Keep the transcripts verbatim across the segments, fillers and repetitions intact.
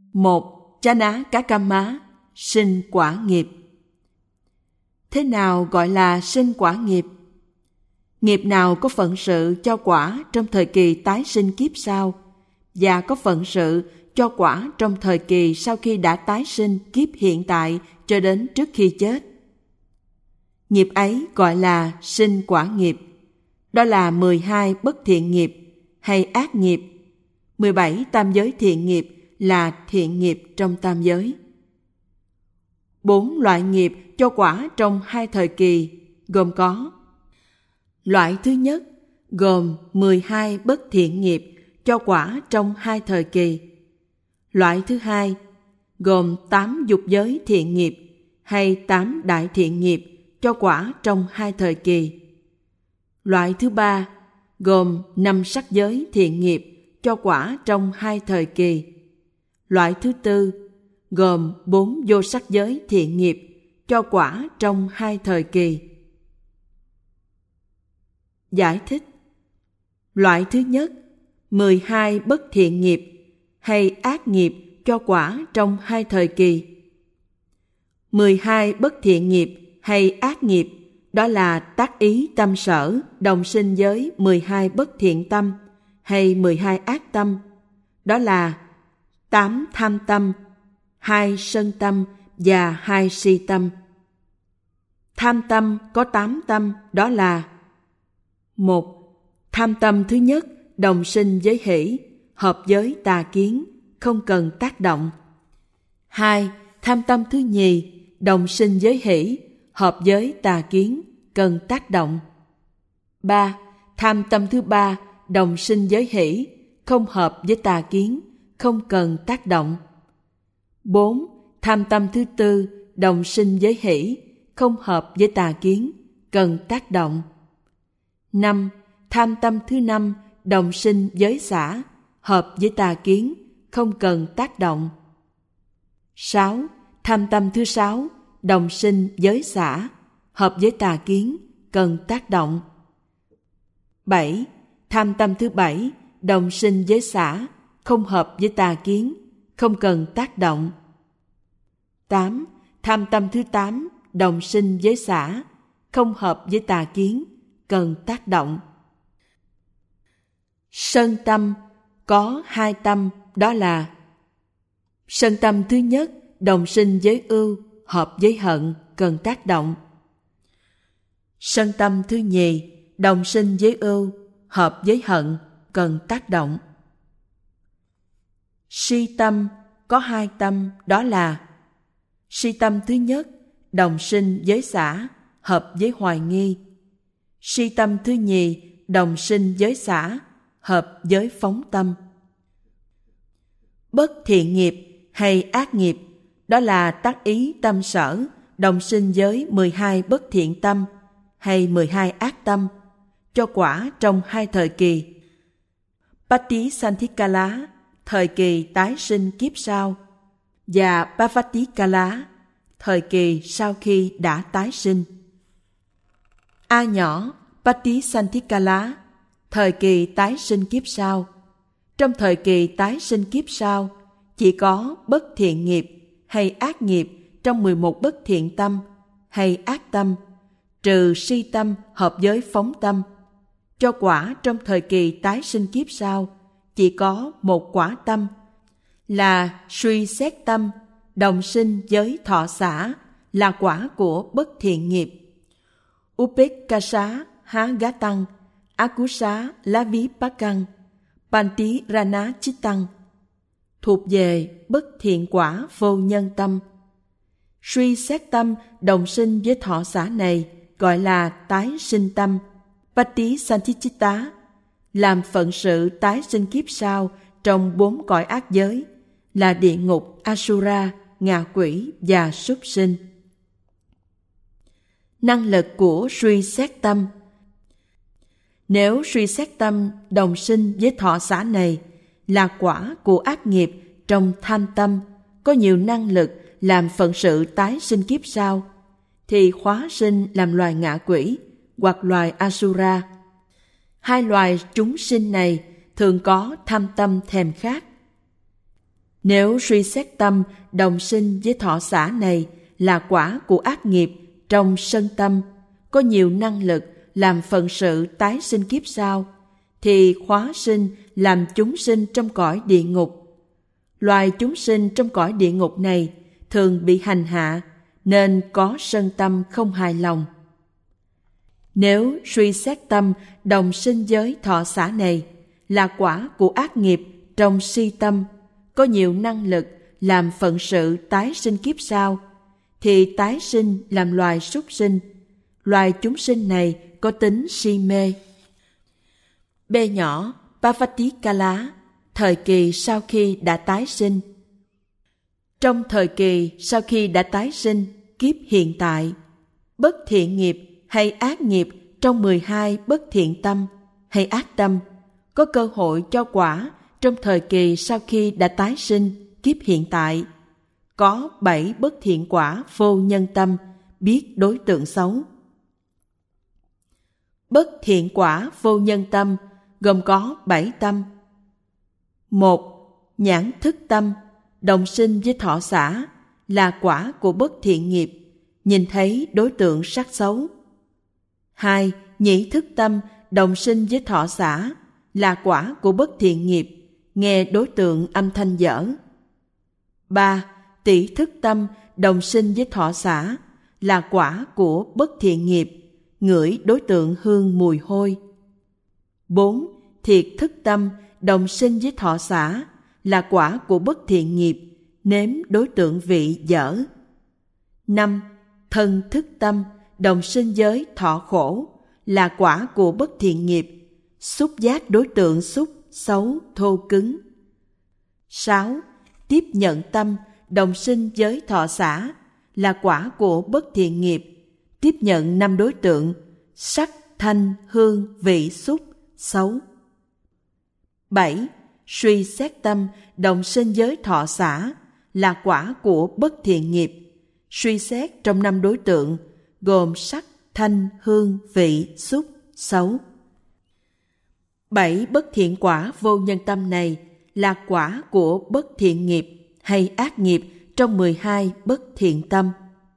Một, Chana Kakama, sinh quả nghiệp. Thế nào gọi là sinh quả nghiệp? Nghiệp nào có phận sự cho quả trong thời kỳ tái sinh kiếp sau và có phận sự cho quả trong thời kỳ sau khi đã tái sinh kiếp hiện tại cho đến trước khi chết. Nghiệp ấy gọi là sinh quả nghiệp. Đó là mười hai bất thiện nghiệp hay ác nghiệp, mười bảy tam giới thiện nghiệp là thiện nghiệp trong tam giới. Bốn loại nghiệp cho quả trong hai thời kỳ gồm có: loại thứ nhất gồm mười hai bất thiện nghiệp cho quả trong hai thời kỳ. Loại thứ hai gồm tám dục giới thiện nghiệp hay tám đại thiện nghiệp cho quả trong hai thời kỳ. Loại thứ ba gồm năm sắc giới thiện nghiệp cho quả trong hai thời kỳ. Loại thứ tư gồm bốn vô sắc giới thiện nghiệp cho quả trong hai thời kỳ. Giải thích: loại thứ nhất, mười hai bất thiện nghiệp hay ác nghiệp cho quả trong hai thời kỳ. mười hai bất thiện nghiệp hay ác nghiệp đó là tác ý tâm sở đồng sinh với mười hai bất thiện tâm hay mười hai ác tâm, đó là tám tham tâm, hai sân tâm và hai si tâm. Tham tâm có tám tâm, đó là: một. Tham tâm thứ nhất đồng sinh với hỷ, hợp với tà kiến, không cần tác động. Hai. Tham tâm thứ nhì đồng sinh với hỷ, hợp với tà kiến, cần tác động. Ba. Tham tâm thứ ba đồng sinh với hỷ, không hợp với tà kiến, không cần tác động. Bốn. Tham tâm thứ tư đồng sinh với hỷ, không hợp với tà kiến, cần tác động. Năm. Tham tâm thứ năm đồng sinh với xả, hợp với tà kiến, không cần tác động. Sáu. Tham tâm thứ sáu đồng sinh với xả, hợp với tà kiến, cần tác động. Bảy. Tham tâm thứ bảy đồng sinh với xả, không hợp với tà kiến, không cần tác động. Tám. Tham tâm thứ tám đồng sinh với xả, không hợp với tà kiến, cần tác động. Sân tâm có hai tâm, đó là: sân tâm thứ nhất đồng sinh với ưu, hợp với hận, cần tác động. Sân tâm thứ nhì đồng sinh với ưu, hợp với hận, cần tác động. Si tâm có hai tâm, đó là: si tâm thứ nhất đồng sinh với xả, hợp với hoài nghi. Si tâm thứ nhì đồng sinh với xả, hợp với phóng tâm. Bất thiện nghiệp hay ác nghiệp đó là tác ý tâm sở đồng sinh với mười hai bất thiện tâm hay mười hai ác tâm cho quả trong hai thời kỳ: Patisanthikkala, thời kỳ tái sinh kiếp sau, và Bhavatikala, thời kỳ sau khi đã tái sinh. A nhỏ Patisanthikkala, thời kỳ tái sinh kiếp sau. Trong thời kỳ tái sinh kiếp sau, chỉ có bất thiện nghiệp hay ác nghiệp trong mười một bất thiện tâm hay ác tâm, trừ si tâm hợp với phóng tâm. Cho quả trong thời kỳ tái sinh kiếp sau, chỉ có một quả tâm, là suy xét tâm, đồng sinh với thọ xả, là quả của bất thiện nghiệp. Upekasa há gá tăng, Akusa lá ví bá căng, Panti rana chít tăng, thuộc về bất thiện quả vô nhân tâm. Suy xét tâm đồng sinh với thọ xả này gọi là tái sinh tâm, Patisanthichitta, làm phận sự tái sinh kiếp sau trong bốn cõi ác giới, là địa ngục, Asura, ngạ quỷ và súc sinh. Năng lực của suy xét tâm: nếu suy xét tâm đồng sinh với thọ xả này là quả của ác nghiệp trong tham tâm, có nhiều năng lực làm phận sự tái sinh kiếp sau, thì khóa sinh làm loài ngạ quỷ hoặc loài Asura. Hai loài chúng sinh này thường có tham tâm thèm khát. Nếu suy xét tâm đồng sinh với thọ xả này là quả của ác nghiệp trong sân tâm, có nhiều năng lực làm phận sự tái sinh kiếp sau, thì khóa sinh làm chúng sinh trong cõi địa ngục. Loài chúng sinh trong cõi địa ngục này thường bị hành hạ, nên có sân tâm không hài lòng. Nếu suy xét tâm đồng sinh với thọ xả này là quả của ác nghiệp trong si tâm, có nhiều năng lực làm phận sự tái sinh kiếp sau, thì tái sinh làm loài súc sinh. Loài chúng sinh này có tính si mê. B nhỏ Pavatikala, thời kỳ sau khi đã tái sinh. Trong thời kỳ sau khi đã tái sinh, kiếp hiện tại, bất thiện nghiệp hay ác nghiệp trong mười hai bất thiện tâm hay ác tâm có cơ hội cho quả trong thời kỳ sau khi đã tái sinh, kiếp hiện tại. Có bảy bất thiện quả vô nhân tâm, biết đối tượng xấu. Bất thiện quả vô nhân tâm gồm có bảy tâm. Một, nhãn thức tâm, đồng sinh với thọ xả, là quả của bất thiện nghiệp, nhìn thấy đối tượng sắc xấu. Hai, nhĩ thức tâm, đồng sinh với thọ xả, là quả của bất thiện nghiệp, nghe đối tượng âm thanh dở. Ba, tỷ thức tâm, đồng sinh với thọ xả, là quả của bất thiện nghiệp, ngửi đối tượng hương mùi hôi. Bốn, thiệt thức tâm, đồng sinh với thọ xả, là quả của bất thiện nghiệp, nếm đối tượng vị dở. Năm, thân thức tâm, đồng sinh với thọ khổ, là quả của bất thiện nghiệp, xúc giác đối tượng xúc, xấu, thô cứng. Sáu, tiếp nhận tâm, đồng sinh với thọ xả, là quả của bất thiện nghiệp, tiếp nhận năm đối tượng, sắc, thanh, hương, vị, xúc, xấu. Bảy, suy xét tâm, đồng sinh với thọ xả, là quả của bất thiện nghiệp, suy xét trong năm đối tượng, gồm sắc, thanh, hương, vị, xúc, xấu. Bảy bất thiện quả vô nhân tâm này là quả của bất thiện nghiệp hay ác nghiệp trong mười hai bất thiện tâm.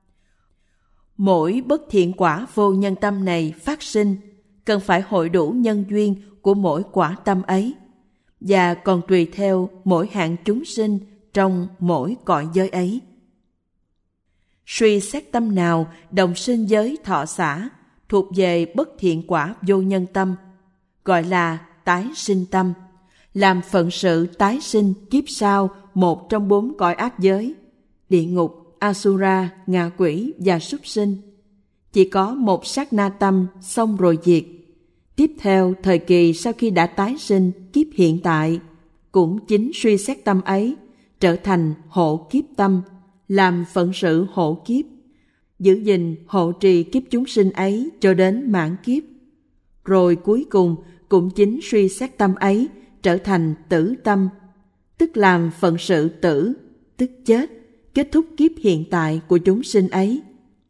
Mỗi bất thiện quả vô nhân tâm này phát sinh, cần phải hội đủ nhân duyên của mỗi quả tâm ấy, và còn tùy theo mỗi hạng chúng sinh trong mỗi cõi giới ấy. Suy xét tâm nào đồng sinh với thọ xả, thuộc về bất thiện quả vô nhân tâm, gọi là tái sinh tâm, làm phận sự tái sinh kiếp sau một trong bốn cõi ác giới, địa ngục, Asura, ngạ quỷ và súc sinh. Chỉ có một sát na tâm xong rồi diệt. Tiếp theo thời kỳ sau khi đã tái sinh kiếp hiện tại, cũng chính suy xét tâm ấy trở thành hộ kiếp tâm, làm phận sự hộ kiếp, giữ gìn hộ trì kiếp chúng sinh ấy cho đến mãn kiếp. Rồi cuối cùng cũng chính suy xét tâm ấy trở thành tử tâm, tức làm phận sự tử, tức chết, kết thúc kiếp hiện tại của chúng sinh ấy.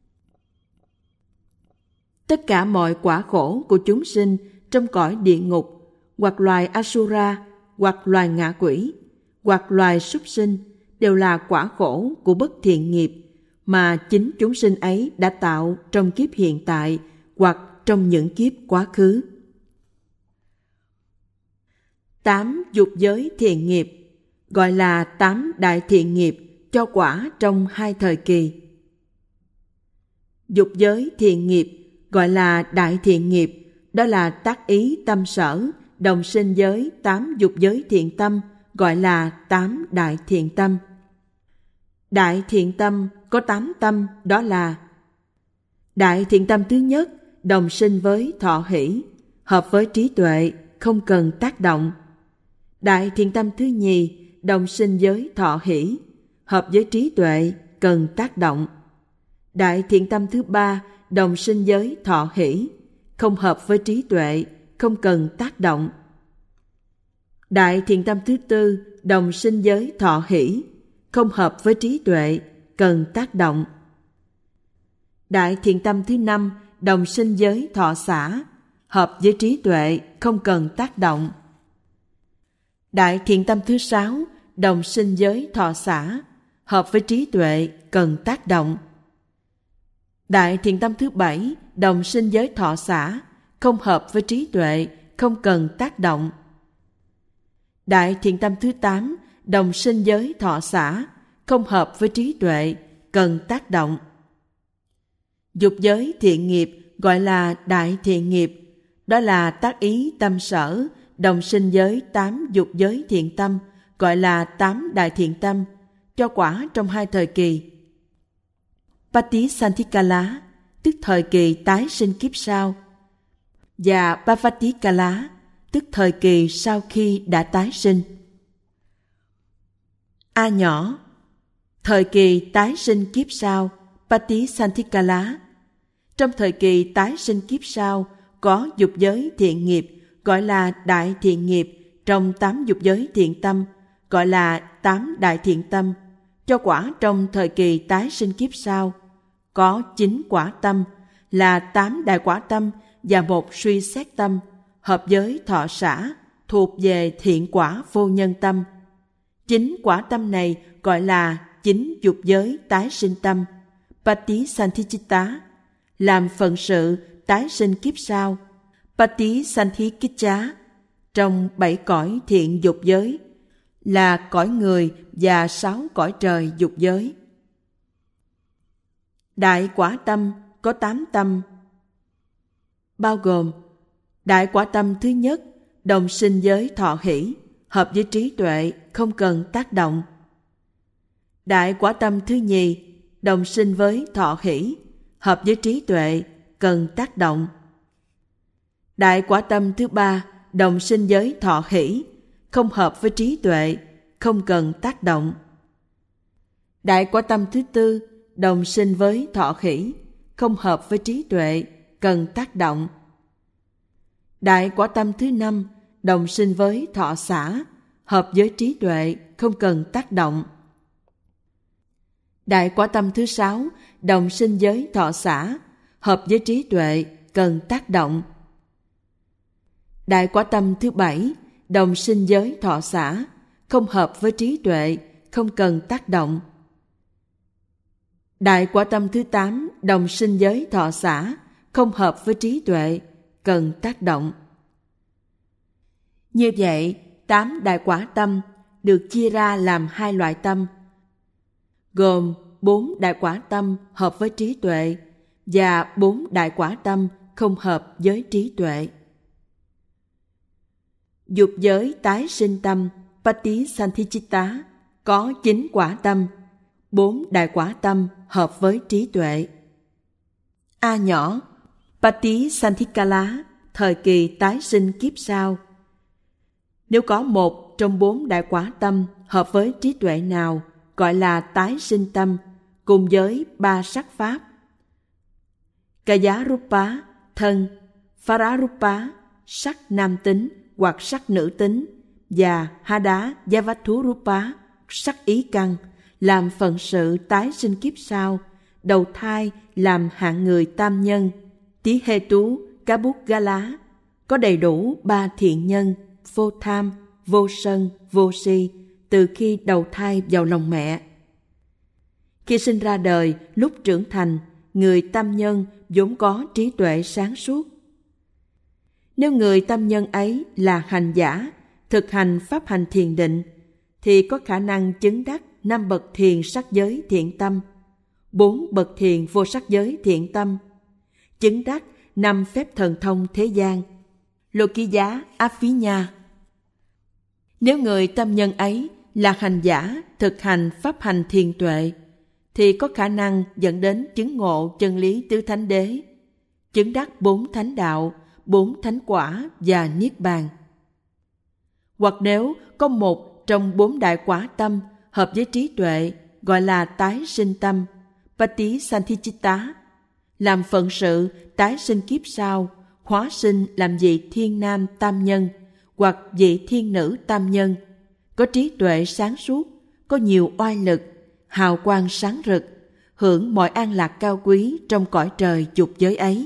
Tất cả mọi quả khổ của chúng sinh trong cõi địa ngục, hoặc loài Asura, hoặc loài ngạ quỷ, hoặc loài súc sinh, đều là quả khổ của bất thiện nghiệp mà chính chúng sinh ấy đã tạo trong kiếp hiện tại hoặc trong những kiếp quá khứ. Tám dục giới thiện nghiệp, gọi là tám đại thiện nghiệp, cho quả trong hai thời kỳ. Dục giới thiện nghiệp, gọi là đại thiện nghiệp, đó là tác ý tâm sở, đồng sinh với tám dục giới thiện tâm, gọi là tám đại thiện tâm. Đại thiện tâm có tám tâm, đó là: đại thiện tâm thứ nhất, đồng sinh với thọ hỷ, hợp với trí tuệ, không cần tác động. Đại thiện tâm thứ nhì, đồng sinh với thọ hỷ, hợp với trí tuệ, cần tác động. Đại thiện tâm thứ ba, đồng sinh với thọ hỷ, không hợp với trí tuệ, không cần tác động. Đại thiện tâm thứ tư, đồng sinh với thọ hỷ, không hợp với trí tuệ, cần tác động. Đại thiện tâm thứ năm, đồng sinh với thọ xả, hợp với trí tuệ, không cần tác động. Đại thiện tâm thứ sáu, đồng sinh giới thọ xả, hợp với trí tuệ, cần tác động. Đại thiện tâm thứ bảy, đồng sinh giới thọ xả, không hợp với trí tuệ, không cần tác động. Đại thiện tâm thứ tám, đồng sinh giới thọ xả, không hợp với trí tuệ, cần tác động. Dục giới thiện nghiệp gọi là đại thiện nghiệp, đó là tác ý tâm sở, đồng sinh giới tám dục giới thiện tâm, gọi là tám đại thiện tâm, cho quả trong hai thời kỳ. Patisanthikkala, tức thời kỳ tái sinh kiếp sau, và Bhavatikala, tức thời kỳ sau khi đã tái sinh. A nhỏ, thời kỳ tái sinh kiếp sau, Patisanthikkala. Trong thời kỳ tái sinh kiếp sau, có dục giới thiện nghiệp, gọi là đại thiện nghiệp, trong tám dục giới thiện tâm, gọi là tám đại thiện tâm, cho quả trong thời kỳ tái sinh kiếp sau. Có chín quả tâm, là tám đại quả tâm và một suy xét tâm, hợp giới thọ xả, thuộc về thiện quả vô nhân tâm. Chín quả tâm này gọi là chín dục giới tái sinh tâm, Patisanthichitta, làm phận sự tái sinh kiếp sau, Patisanthikicha, trong bảy cõi thiện dục giới, là cõi người và sáu cõi trời dục giới. Đại quả tâm có tám tâm, bao gồm đại quả tâm thứ nhất, đồng sinh giới thọ hỷ, hợp với trí tuệ, không cần tác động. Đại quả tâm thứ nhì, đồng sinh với thọ hỷ, hợp với trí tuệ, cần tác động. Đại quả tâm thứ ba, đồng sinh giới thọ hỷ, không hợp với trí tuệ, không cần tác động. Đại quả tâm thứ tư, đồng sinh với thọ hỷ, không hợp với trí tuệ, cần tác động. Đại quả tâm thứ năm, đồng sinh với thọ xả, hợp với trí tuệ, không cần tác động. Đại quả tâm thứ sáu, đồng sinh giới thọ xả, hợp với trí tuệ, cần tác động. Đại quả tâm thứ bảy, đồng sinh giới thọ xả, không hợp với trí tuệ, không cần tác động. Đại quả tâm thứ tám, đồng sinh giới thọ xả, không hợp với trí tuệ, cần tác động. Như vậy, tám đại quả tâm được chia ra làm hai loại tâm, gồm bốn đại quả tâm hợp với trí tuệ và bốn đại quả tâm không hợp với trí tuệ. Dục giới tái sinh tâm, Patisanthichitta, có chín quả tâm, bốn đại quả tâm hợp với trí tuệ. A nhỏ, Patisanthikkala, thời kỳ tái sinh kiếp sau. Nếu có một trong bốn đại quả tâm hợp với trí tuệ nào, gọi là tái sinh tâm, cùng với ba sắc pháp: Kaya Rupa, thân; Phara Rupa, sắc nam tính hoặc sắc nữ tính; và Hada Yavathu Rupa, sắc ý căn, làm phận sự tái sinh kiếp sau, đầu thai làm hạng người tam nhân, Tí Hê Tú, Cá Bút Gá Lá, có đầy đủ ba thiện nhân, vô tham, vô sân, vô si, từ khi đầu thai vào lòng mẹ. Khi sinh ra đời, lúc trưởng thành, người tam nhân vốn có trí tuệ sáng suốt. Nếu người tam nhân ấy là hành giả, thực hành pháp hành thiền định, thì có khả năng chứng đắc năm bậc thiền sắc giới thiện tâm, bốn bậc thiền vô sắc giới thiện tâm, chứng đắc năm phép thần thông thế gian, lô ký giá áp phí nha. Nếu người tâm nhân ấy là hành giả thực hành pháp hành thiền tuệ, thì có khả năng dẫn đến chứng ngộ chân lý tứ thánh đế, chứng đắc bốn thánh đạo, bốn thánh quả và niết bàn. Hoặc nếu có một trong bốn đại quả tâm hợp với trí tuệ, gọi là tái sinh tâm, Patisanthichitta, làm phận sự tái sinh kiếp sau, hóa sinh làm vị thiên nam tam nhân hoặc vị thiên nữ tam nhân, có trí tuệ sáng suốt, có nhiều oai lực, hào quang sáng rực, hưởng mọi an lạc cao quý trong cõi trời dục giới ấy.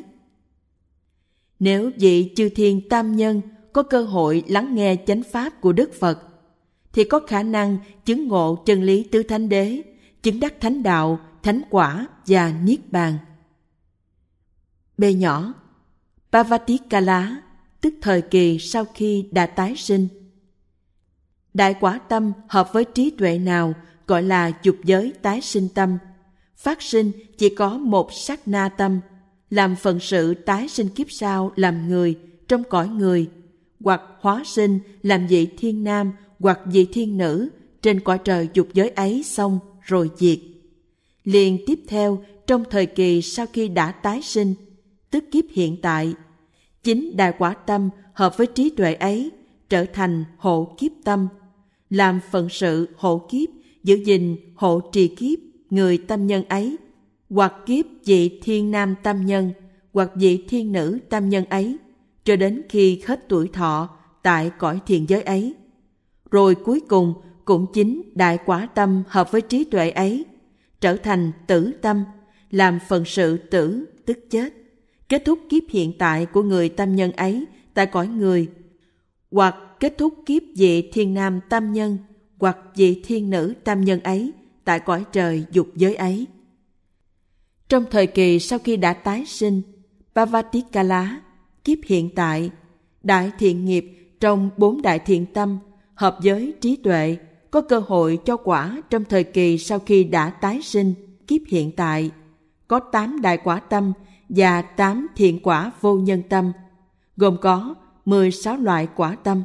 Nếu vị chư thiên tam nhân có cơ hội lắng nghe chánh pháp của Đức Phật, thì có khả năng chứng ngộ chân lý tứ thánh đế, chứng đắc thánh đạo, thánh quả và niết bàn. B nhỏ, Pavatikala, tức thời kỳ sau khi đã tái sinh. Đại quả tâm hợp với trí tuệ nào gọi là dục giới tái sinh tâm, phát sinh chỉ có một sát na tâm, làm phận sự tái sinh kiếp sau làm người trong cõi người, hoặc hóa sinh làm vị thiên nam hoặc vị thiên nữ trên cõi trời dục giới ấy xong rồi diệt. Liền tiếp theo trong thời kỳ sau khi đã tái sinh, tức kiếp hiện tại, chính đại quả tâm hợp với trí tuệ ấy trở thành hộ kiếp tâm, làm phận sự hộ kiếp, giữ gìn hộ trì kiếp người tâm nhân ấy, hoặc kiếp vị thiên nam tâm nhân hoặc vị thiên nữ tâm nhân ấy, cho đến khi hết tuổi thọ tại cõi thiền giới ấy. Rồi cuối cùng cũng chính đại quả tâm hợp với trí tuệ ấy trở thành tử tâm, làm phận sự tử tức chết, kết thúc kiếp hiện tại của người tâm nhân ấy tại cõi người, hoặc kết thúc kiếp vị thiên nam tâm nhân hoặc vị thiên nữ tâm nhân ấy tại cõi trời dục giới ấy. Trong thời kỳ sau khi đã tái sinh, Pavatikala, kiếp hiện tại, đại thiện nghiệp trong bốn đại thiện tâm hợp với trí tuệ có cơ hội cho quả trong thời kỳ sau khi đã tái sinh, kiếp hiện tại, có tám đại quả tâm và tám thiện quả vô nhân tâm, gồm có mười sáu loại quả tâm.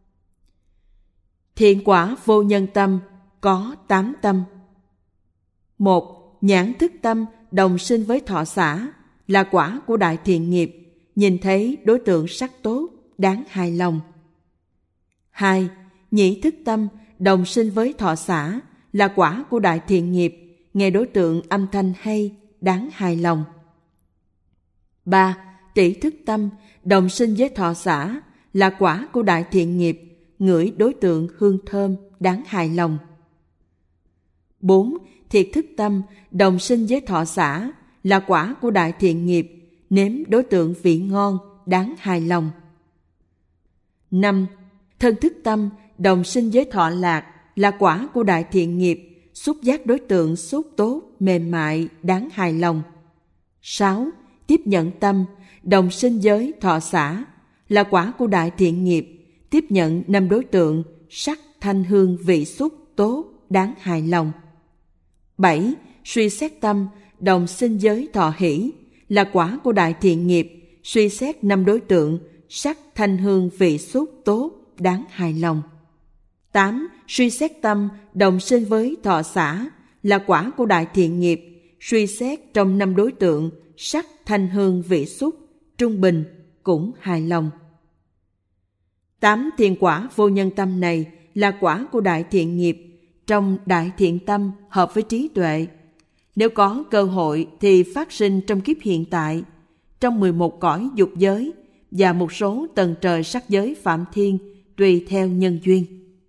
Thiện quả vô nhân tâm có tám tâm. Một, nhãn thức tâm đồng sinh với thọ xả là quả của đại thiện nghiệp, nhìn thấy đối tượng sắc tốt, đáng hài lòng. Hai, nhĩ thức tâm đồng sinh với thọ xả là quả của đại thiện nghiệp, nghe đối tượng âm thanh hay, đáng hài lòng. Ba, tỷ thức tâm đồng sinh với thọ xả là quả của đại thiện nghiệp, ngửi đối tượng hương thơm, đáng hài lòng. Bốn, thiệt thức tâm đồng sinh với thọ xả là quả của đại thiện nghiệp, nếm đối tượng vị ngon, đáng hài lòng. Năm, thân thức tâm đồng sinh với thọ lạc là quả của đại thiện nghiệp, xúc giác đối tượng xúc tốt, mềm mại, đáng hài lòng. Sáu, tiếp nhận tâm đồng sinh với thọ xả là quả của đại thiện nghiệp, tiếp nhận năm đối tượng sắc, thanh, hương, vị, xúc tốt, đáng hài lòng. Bảy, suy xét tâm đồng sinh với thọ hỷ là quả của đại thiện nghiệp, suy xét năm đối tượng sắc, thanh, hương, vị, xúc tốt, đáng hài lòng. Tám, suy xét tâm đồng sinh với thọ xả là quả của đại thiện nghiệp, suy xét trong năm đối tượng sắc, thanh, hương, vị, xúc trung bình, cũng hài lòng. Tám thiện quả vô nhân tâm này là quả của đại thiện nghiệp, trong đại thiện tâm hợp với trí tuệ. Nếu có cơ hội thì phát sinh trong kiếp hiện tại, trong mười một cõi dục giới và một số tầng trời sắc giới phạm thiên, tùy theo nhân duyên.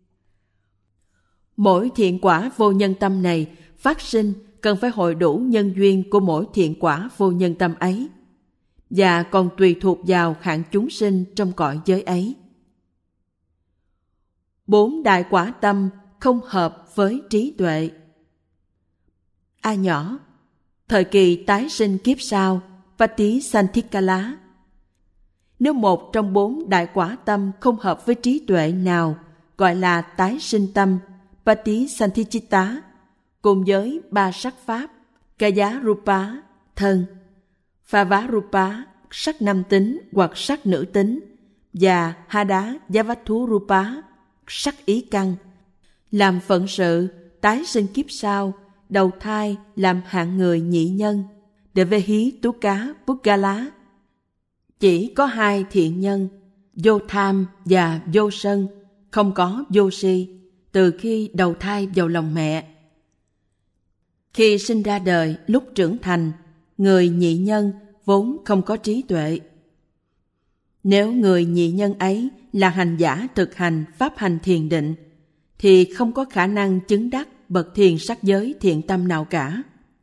Mỗi thiện quả vô nhân tâm này phát sinh cần phải hội đủ nhân duyên của mỗi thiện quả vô nhân tâm ấy, và còn tùy thuộc vào hạng chúng sinh trong cõi giới ấy. Bốn đại quả tâm không hợp với trí tuệ. A nhỏ, thời kỳ tái sinh kiếp sau, Patisanthikala. Nếu một trong bốn đại quả tâm không hợp với trí tuệ nào, gọi là tái sinh tâm, Patisanthicita, cùng với ba sắc pháp, Kaya Rupa, thân, Phava Rupa, sắc nam tính hoặc sắc nữ tính, và Hada Yavathu Rupa, sắc ý căn, làm phận sự tái sinh kiếp sau, đầu thai làm hạng người nhị nhân, Devehi Tuka Pukala. Chỉ có hai thiện nhân, vô tham và vô sân, không có vô si, từ khi đầu thai vào lòng mẹ. Khi sinh ra đời lúc trưởng thành, người nhị nhân vốn không có trí tuệ. Nếu người nhị nhân ấy là hành giả thực hành pháp hành thiền định, thì không có khả năng chứng đắc bậc thiền sắc giới thiện tâm nào cả.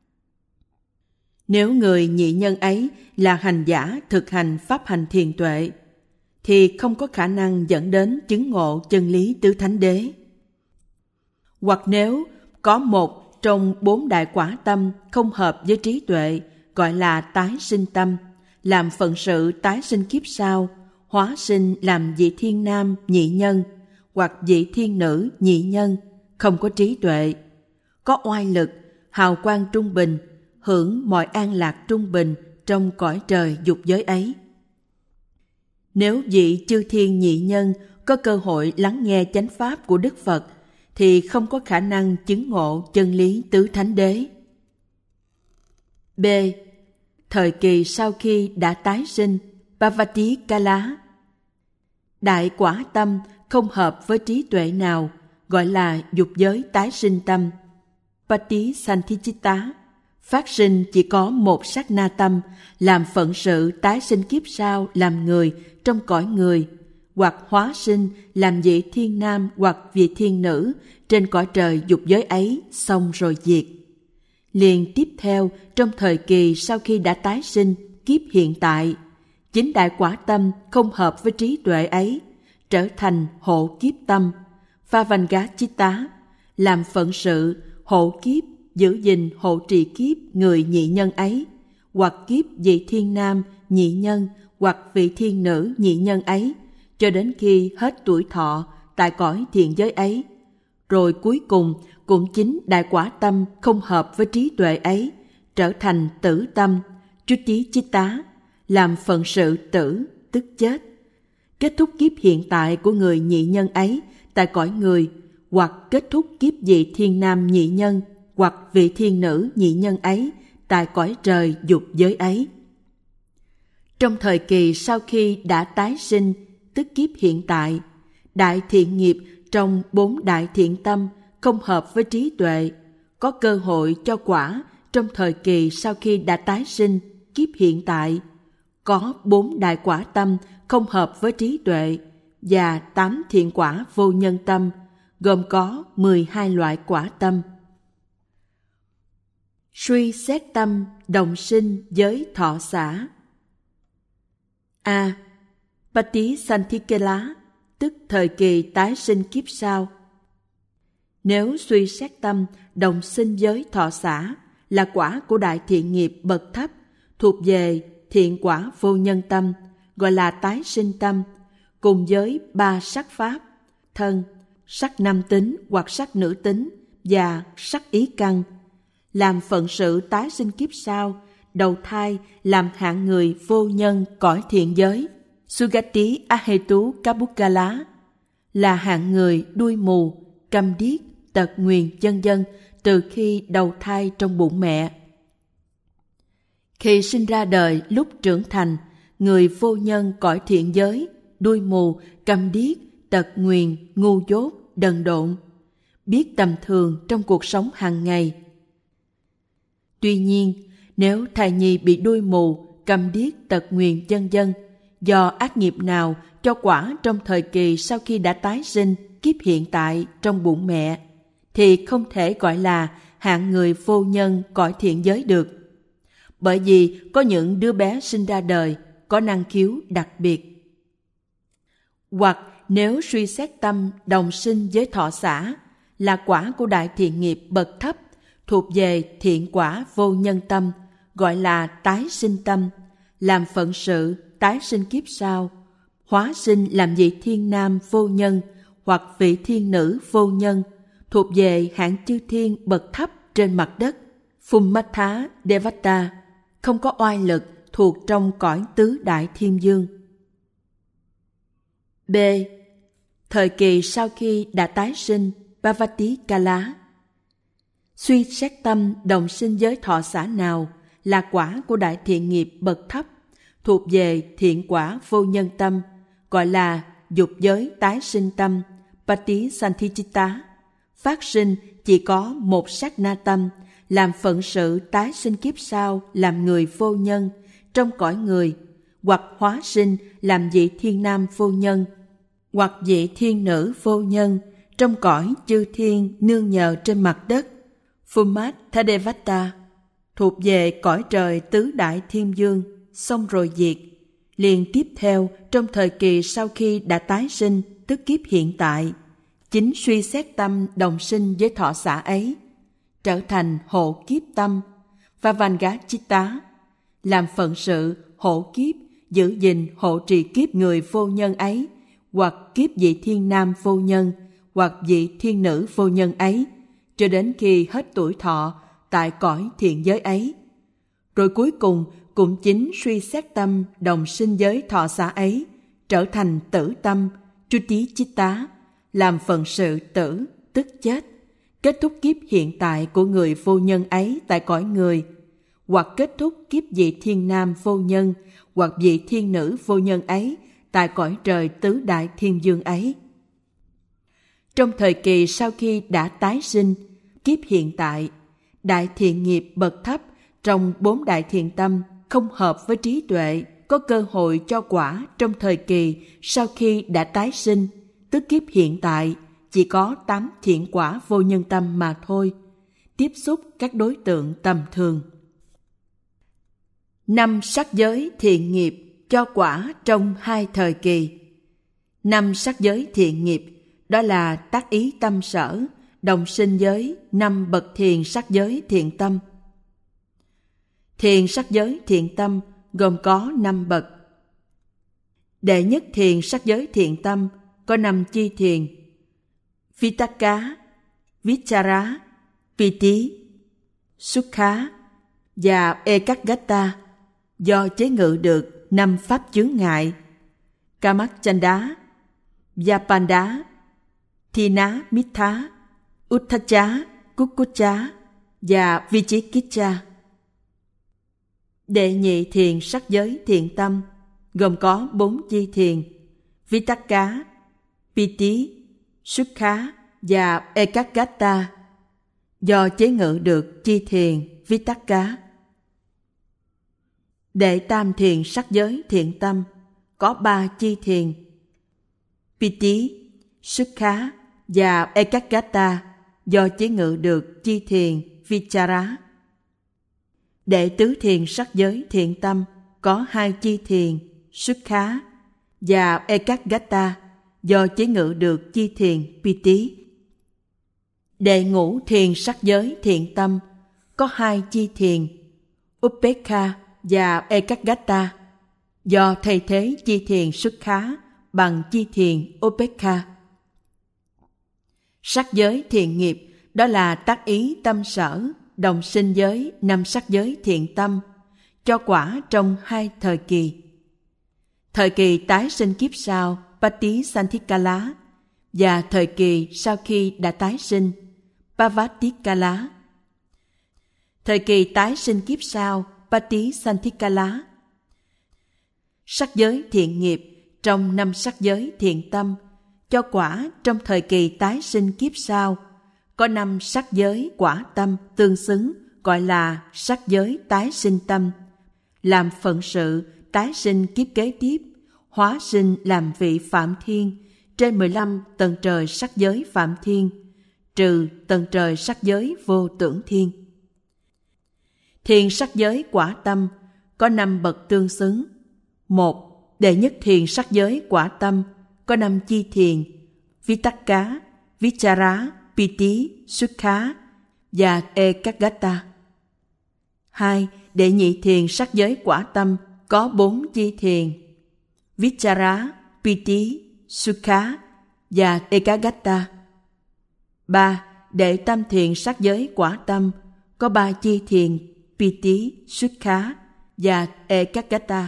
Nếu người nhị nhân ấy là hành giả thực hành pháp hành thiền tuệ, thì không có khả năng dẫn đến chứng ngộ chân lý tứ thánh đế. Hoặc nếu có một trong bốn đại quả tâm không hợp với trí tuệ, gọi là tái sinh tâm, làm phận sự tái sinh kiếp sau, hóa sinh làm vị thiên nam nhị nhân hoặc vị thiên nữ nhị nhân, không có trí tuệ, có oai lực, hào quang trung bình, hưởng mọi an lạc trung bình trong cõi trời dục giới ấy. Nếu vị chư thiên nhị nhân có cơ hội lắng nghe chánh pháp của Đức Phật, thì không có khả năng chứng ngộ chân lý tứ thánh đế. B. Thời kỳ sau khi đã tái sinh, Bhavati Kala. Đại quả tâm không hợp với trí tuệ nào, gọi là dục giới tái sinh tâm, Pati Santichitta. Phát sinh chỉ có một sát na tâm, làm phận sự tái sinh kiếp sau làm người trong cõi người, hoặc hóa sinh làm vị thiên nam hoặc vị thiên nữ trên cõi trời dục giới ấy, xong rồi diệt. Liền tiếp theo, trong thời kỳ sau khi đã tái sinh, kiếp hiện tại, chính đại quả tâm không hợp với trí tuệ ấy, trở thành hộ kiếp tâm, Phavanghachitta, làm phận sự hộ kiếp, giữ gìn hộ trì kiếp người nhị nhân ấy, hoặc kiếp vị thiên nam nhị nhân hoặc vị thiên nữ nhị nhân ấy, cho đến khi hết tuổi thọ tại cõi thiện giới ấy. Rồi cuối cùng cũng chính đại quả tâm không hợp với trí tuệ ấy, trở thành tử tâm, Chutti Chitta, làm phận sự tử, tức chết. Kết thúc kiếp hiện tại của người nhị nhân ấy tại cõi người, hoặc kết thúc kiếp vị thiên nam nhị nhân hoặc vị thiên nữ nhị nhân ấy tại cõi trời dục giới ấy. Trong thời kỳ sau khi đã tái sinh, tức kiếp hiện tại, đại thiện nghiệp trong bốn đại thiện tâm không hợp với trí tuệ, có cơ hội cho quả trong thời kỳ sau khi đã tái sinh, kiếp hiện tại, có bốn đại quả tâm không hợp với trí tuệ và tám thiện quả vô nhân tâm, gồm có mười hai loại quả tâm. Suy xét tâm đồng sinh với thọ xả. A. Pati Santikela, tức thời kỳ tái sinh kiếp sau. Nếu suy xét tâm đồng sinh với thọ xả là quả của đại thiện nghiệp bậc thấp, thuộc về thiện quả vô nhân tâm, gọi là tái sinh tâm, cùng với ba sắc pháp, thân, sắc nam tính hoặc sắc nữ tính và sắc ý căn, làm phận sự tái sinh kiếp sau, đầu thai làm hạng người vô nhân cõi thiện giới, Sugati Ahetu Kabukala, là hạng người đuôi mù, câm điếc, tật nguyền vân vân từ khi đầu thai trong bụng mẹ. Khi sinh ra đời lúc trưởng thành, người vô nhân cõi thiện giới, đuôi mù, câm điếc, tật nguyền, ngu dốt, đần độn, biết tầm thường trong cuộc sống hàng ngày. Tuy nhiên, nếu thai nhi bị đuôi mù, câm điếc, tật nguyền vân vân do ác nghiệp nào cho quả trong thời kỳ sau khi đã tái sinh, kiếp hiện tại trong bụng mẹ, thì không thể gọi là hạng người vô nhân cõi thiện giới được. Bởi vì có những đứa bé sinh ra đời có năng khiếu đặc biệt. Hoặc nếu suy xét tâm đồng sinh với thọ xả là quả của đại thiện nghiệp bậc thấp, thuộc về thiện quả vô nhân tâm, gọi là tái sinh tâm, làm phận sự tái sinh kiếp sau, hóa sinh làm vị thiên nam vô nhân hoặc vị thiên nữ vô nhân, thuộc về hạng chư thiên bậc thấp trên mặt đất, Phummatha Devata, không có oai lực, thuộc trong cõi tứ đại thiên dương. B. Thời kỳ sau khi đã tái sinh, Bhavati Kala. Suy xét tâm đồng sinh với thọ xả nào là quả của đại thiện nghiệp bậc thấp, thuộc về thiện quả vô nhân tâm, gọi là dục giới tái sinh tâm, Pati Santichitta. Phát sinh chỉ có một sát na tâm, làm phận sự tái sinh kiếp sau làm người vô nhân trong cõi người, hoặc hóa sinh làm vị thiên nam vô nhân, hoặc vị thiên nữ vô nhân trong cõi chư thiên nương nhờ trên mặt đất, Phummatha, thuộc về cõi trời tứ đại thiên dương, xong rồi diệt. Liền tiếp theo trong thời kỳ sau khi đã tái sinh, tức kiếp hiện tại, chính suy xét tâm đồng sinh với thọ xả ấy, trở thành hộ kiếp tâm, và Vangāchitta làm phận sự hộ kiếp, giữ gìn hộ trì kiếp người vô nhân ấy, hoặc kiếp vị thiên nam vô nhân, hoặc vị thiên nữ vô nhân ấy, cho đến khi hết tuổi thọ tại cõi thiện giới ấy. Rồi cuối cùng cũng chính suy xét tâm đồng sinh giới thọ xả ấy, trở thành tử tâm, Chuti-chitta, làm phận sự tử, tức chết, kết thúc kiếp hiện tại của người vô nhân ấy tại cõi người, hoặc kết thúc kiếp vị thiên nam vô nhân, hoặc vị thiên nữ vô nhân ấy tại cõi trời tứ đại thiên dương ấy. Trong thời kỳ sau khi đã tái sinh, kiếp hiện tại, đại thiện nghiệp bậc thấp trong bốn đại thiện tâm không hợp với trí tuệ, có cơ hội cho quả trong thời kỳ sau khi đã tái sinh, tức kiếp hiện tại chỉ có tám thiện quả vô nhân tâm mà thôi, tiếp xúc các đối tượng tầm thường. Năm sắc giới thiện nghiệp cho quả trong hai thời kỳ. Năm sắc giới thiện nghiệp đó là tác ý tâm sở, đồng sinh giới, năm bậc thiền sắc giới thiện tâm. Thiền sắc giới thiện tâm gồm có năm bậc. Đệ nhất thiền sắc giới thiện tâm có năm chi thiền: Vitakka, Vichara, Piti, Sukha và Ekaggata, do chế ngự được năm pháp chướng ngại: Kamacchanda, Vyapanda, Thina Mitha, Utthacha, Kukkucha và Vichikiccha. Đệ nhị thiền sắc giới thiện tâm gồm có bốn chi thiền: Vitakka, Piti, Sukha và Ekaggata, do chế ngự được chi thiền Vitakka. Đệ tam thiền sắc giới thiện tâm có ba chi thiền: Piti, Sukha và Ekaggata, do chế ngự được chi thiền Vichara. Đệ tứ thiền sắc giới thiện tâm có hai chi thiền Sukha và Ekaggata, do chế ngự được chi thiền Piti. Đệ ngũ thiền sắc giới thiện tâm có hai chi thiền Upekkha và Ekaggata, do thay thế chi thiền Sukha bằng chi thiền Upekkha. Sắc giới thiện nghiệp đó là tác ý tâm sở, đồng sinh giới, năm sắc giới thiện tâm, cho quả trong hai thời kỳ. Thời kỳ tái sinh kiếp sau, Patisanthikkala, và thời kỳ sau khi đã tái sinh, Pavatikala. Thời kỳ tái sinh kiếp sau, Patisanthikkala. Sắc giới thiện nghiệp trong năm sắc giới thiện tâm, cho quả trong thời kỳ tái sinh kiếp sau, có năm sắc giới quả tâm tương xứng, gọi là sắc giới tái sinh tâm, làm phận sự tái sinh kiếp kế tiếp, hóa sinh làm vị Phạm Thiên trên mười lăm tầng trời sắc giới Phạm Thiên, trừ tầng trời sắc giới Vô Tưởng Thiên. Thiền sắc giới quả tâm có năm bậc tương xứng. Một, đệ nhất thiền sắc giới quả tâm có năm chi thiền: Vitakka, Vichara, Piti, Sukha và Ekaggata. Hai, đệ nhị thiền sắc giới quả tâm có bốn chi thiền: Vichara, Piti, Sukha và Ekaggata. Ba, đệ tam thiền sắc giới quả tâm có ba chi thiền: Piti, Sukha và Ekaggata.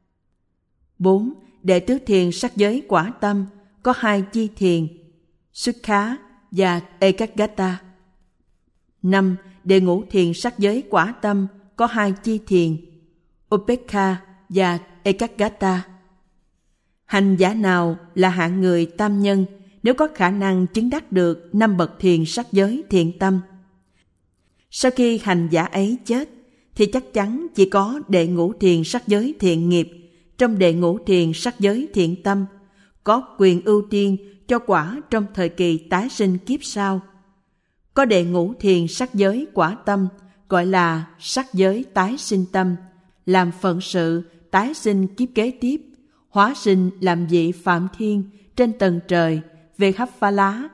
Bốn, đệ tứ thiền sắc giới quả tâm có hai chi thiền: Sukha và Ekaggata. Năm, đệ ngũ thiền sắc giới quả tâm có hai chi thiền: Upekkha và Ekaggata. Hành giả nào là hạng người tam nhân nếu có khả năng chứng đắc được năm bậc thiền sắc giới thiện tâm? Sau khi hành giả ấy chết, thì chắc chắn chỉ có đệ ngũ thiền sắc giới thiện nghiệp trong đệ ngũ thiền sắc giới thiện tâm có quyền ưu tiên cho quả trong thời kỳ tái sinh kiếp sau. Có đệ ngũ thiền sắc giới quả tâm gọi là sắc giới tái sinh tâm, làm phận sự tái sinh kiếp kế tiếp, hóa sinh làm vị Phạm Thiên trên tầng trời Vehaphala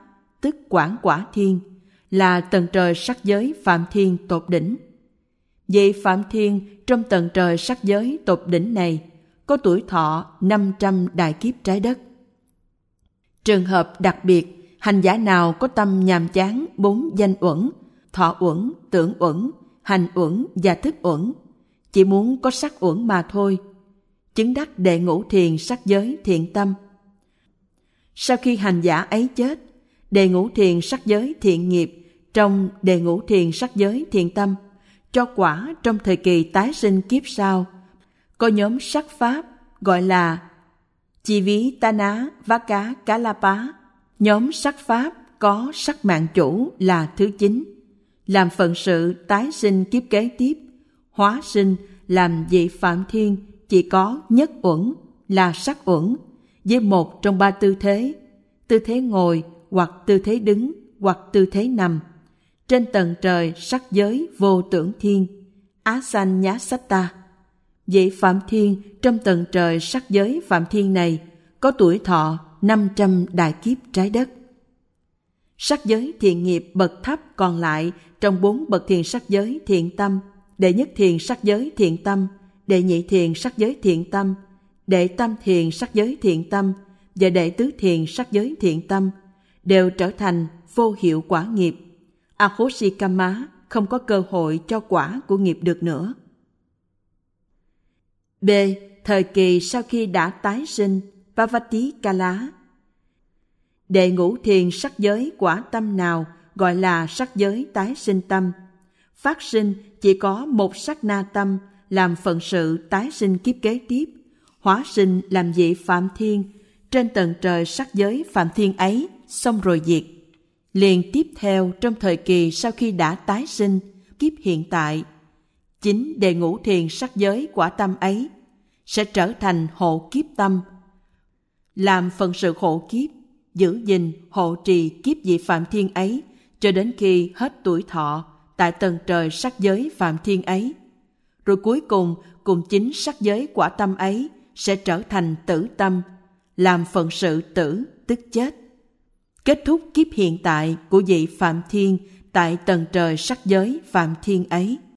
tức Quảng Quả Thiên, là tầng trời sắc giới Phạm Thiên tột đỉnh. Vị Phạm Thiên trong tầng trời sắc giới tột đỉnh này có tuổi thọ năm trăm đại kiếp trái đất. Trường hợp đặc biệt, hành giả nào có tâm nhàm chán bốn danh uẩn, thọ uẩn, tưởng uẩn, hành uẩn và thức uẩn, chỉ muốn có sắc uẩn mà thôi, chứng đắc đệ ngũ thiền sắc giới thiện tâm. Sau khi hành giả ấy chết, đệ ngũ thiền sắc giới thiện nghiệp trong đệ ngũ thiền sắc giới thiện tâm cho quả trong thời kỳ tái sinh kiếp sau. Có nhóm sắc pháp gọi là Chi Ví Ta Ná Vá Cá Cá La Pá. Nhóm sắc pháp có sắc mạng chủ là thứ chín, làm phận sự tái sinh kiếp kế tiếp, hóa sinh làm vị Phạm Thiên chỉ có nhất uẩn là sắc uẩn, với một trong ba tư thế, tư thế ngồi hoặc tư thế đứng hoặc tư thế nằm, trên tầng trời sắc giới vô tưởng thiên, Á Sanh Nhá Satta. Vị Phạm Thiên trong tầng trời sắc giới Phạm Thiên này có tuổi thọ năm trăm đại kiếp trái đất. Sắc giới thiện nghiệp bậc thấp còn lại trong bốn bậc thiền sắc giới thiện tâm, đệ nhất thiền sắc giới thiện tâm, đệ nhị thiền sắc giới thiện tâm, đệ tam thiền sắc giới thiện tâm và đệ tứ thiền sắc giới thiện tâm đều trở thành vô hiệu quả nghiệp. Akhosikama không có cơ hội cho quả của nghiệp được nữa. B. Thời kỳ sau khi đã tái sinh, Pavati Kala. Đệ ngũ thiền sắc giới quả tâm nào gọi là sắc giới tái sinh tâm. Phát sinh chỉ có một sát na tâm, làm phận sự tái sinh kiếp kế tiếp, hóa sinh làm vị Phạm Thiên trên tầng trời sắc giới Phạm Thiên ấy, xong rồi diệt. Liền tiếp theo trong thời kỳ sau khi đã tái sinh kiếp hiện tại, chính đệ ngũ thiền sắc giới quả tâm ấy sẽ trở thành hộ kiếp tâm, làm phận sự hộ kiếp, giữ gìn hộ trì kiếp vị Phạm Thiên ấy cho đến khi hết tuổi thọ tại tầng trời sắc giới Phạm Thiên ấy. Rồi cuối cùng cùng chính sắc giới quả tâm ấy sẽ trở thành tử tâm, làm phận sự tử tức chết, kết thúc kiếp hiện tại của vị Phạm Thiên tại tầng trời sắc giới Phạm Thiên ấy.